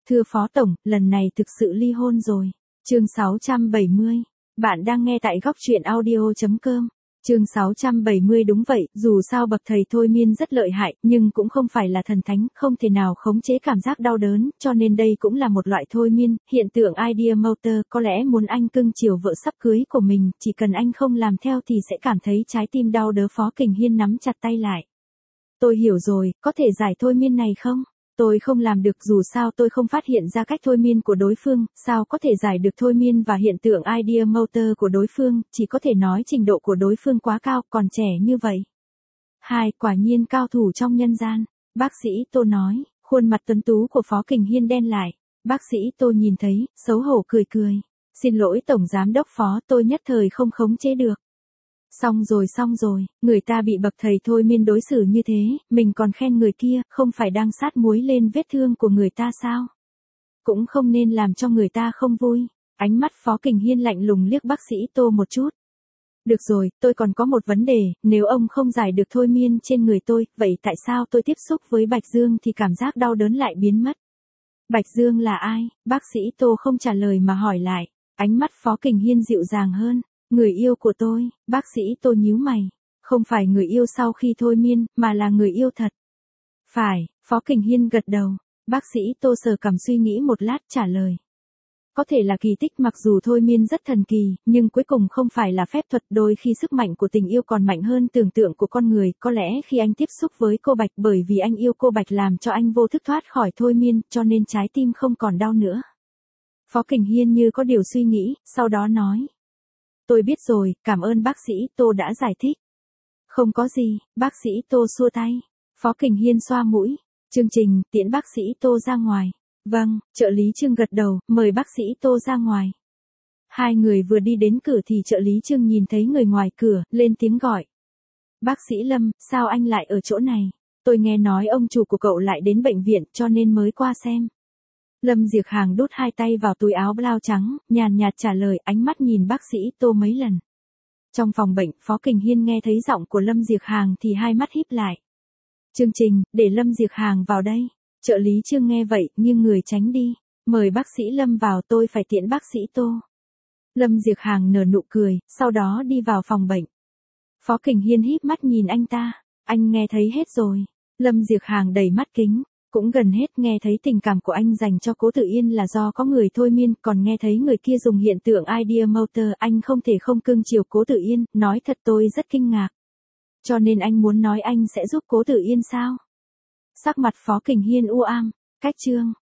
Thưa Phó Tổng, lần này thực sự ly hôn rồi. Chương 670. Bạn đang nghe tại góc truyện audio.com. Chương 670 đúng vậy, dù sao bậc thầy thôi miên rất lợi hại, nhưng cũng không phải là thần thánh, không thể nào khống chế cảm giác đau đớn, cho nên đây cũng là một loại thôi miên, hiện tượng idea motor, có lẽ muốn anh cưng chiều vợ sắp cưới của mình, chỉ cần anh không làm theo thì sẽ cảm thấy trái tim đau đớn. Phó Kình Hiên nắm chặt tay lại. Tôi hiểu rồi, có thể giải thôi miên này không? Tôi không làm được, dù sao tôi không phát hiện ra cách thôi miên của đối phương, sao có thể giải được thôi miên và hiện tượng idea motor của đối phương, chỉ có thể nói trình độ của đối phương quá cao, còn trẻ như vậy. Quả nhiên cao thủ trong nhân gian, bác sĩ Tô nói, khuôn mặt tuấn tú của Phó Kình Hiên đen lại. Bác sĩ Tô nhìn thấy, xấu hổ cười cười. Xin lỗi Tổng Giám đốc Phó, tôi nhất thời không khống chế được. Xong rồi, người ta bị bậc thầy thôi miên đối xử như thế, mình còn khen người kia, không phải đang sát muối lên vết thương của người ta sao? Cũng không nên làm cho người ta không vui. Ánh mắt Phó Kình Hiên lạnh lùng liếc bác sĩ Tô một chút. Được rồi, tôi còn có một vấn đề, nếu ông không giải được thôi miên trên người tôi, vậy tại sao tôi tiếp xúc với Bạch Dương thì cảm giác đau đớn lại biến mất? Bạch Dương là ai? Bác sĩ Tô không trả lời mà hỏi lại. Ánh mắt Phó Kình Hiên dịu dàng hơn. Người yêu của tôi, bác sĩ Tô nhíu mày. Không phải người yêu sau khi thôi miên, mà là người yêu thật. Phải, Phó Kình Hiên gật đầu. Bác sĩ Tô sờ cằm suy nghĩ một lát trả lời. Có thể là kỳ tích, mặc dù thôi miên rất thần kỳ, nhưng cuối cùng không phải là phép thuật, đôi khi sức mạnh của tình yêu còn mạnh hơn tưởng tượng của con người, có lẽ khi anh tiếp xúc với cô Bạch bởi vì anh yêu cô Bạch làm cho anh vô thức thoát khỏi thôi miên, cho nên trái tim không còn đau nữa. Phó Kình Hiên như có điều suy nghĩ, sau đó nói. Tôi biết rồi, cảm ơn bác sĩ Tô đã giải thích. Không có gì, bác sĩ Tô xua tay. Phó Kình Hiên xoa mũi. Chương Trình, tiễn bác sĩ Tô ra ngoài. Vâng, trợ lý Trương gật đầu, mời bác sĩ Tô ra ngoài. Hai người vừa đi đến cửa thì trợ lý Trương nhìn thấy người ngoài cửa, lên tiếng gọi. Bác sĩ Lâm, sao anh lại ở chỗ này? Tôi nghe nói ông chủ của cậu lại đến bệnh viện cho nên mới qua xem. Lâm Diệc Hàng đút hai tay vào túi áo blau trắng, nhàn nhạt trả lời, ánh mắt nhìn bác sĩ Tô mấy lần. Trong phòng bệnh, Phó Kình Hiên nghe thấy giọng của Lâm Diệc Hàng thì hai mắt híp lại. Chương Trình, để Lâm Diệc Hàng vào đây. Trợ lý Trương nghe vậy, nhưng người tránh đi. Mời bác sĩ Lâm vào, tôi phải tiễn bác sĩ Tô. Lâm Diệc Hàng nở nụ cười, sau đó đi vào phòng bệnh. Phó Kình Hiên híp mắt nhìn anh ta. Anh nghe thấy hết rồi. Lâm Diệc Hàng đầy mắt kính. Cũng gần hết, nghe thấy tình cảm của anh dành cho Cố Tử Yên là do có người thôi miên, còn nghe thấy người kia dùng hiện tượng idea motor, anh không thể không cưng chiều Cố Tử Yên, nói thật tôi rất kinh ngạc. Cho nên anh muốn nói anh sẽ giúp Cố Tử Yên sao? Sắc mặt Phó Kình Hiên u ám, cách chương.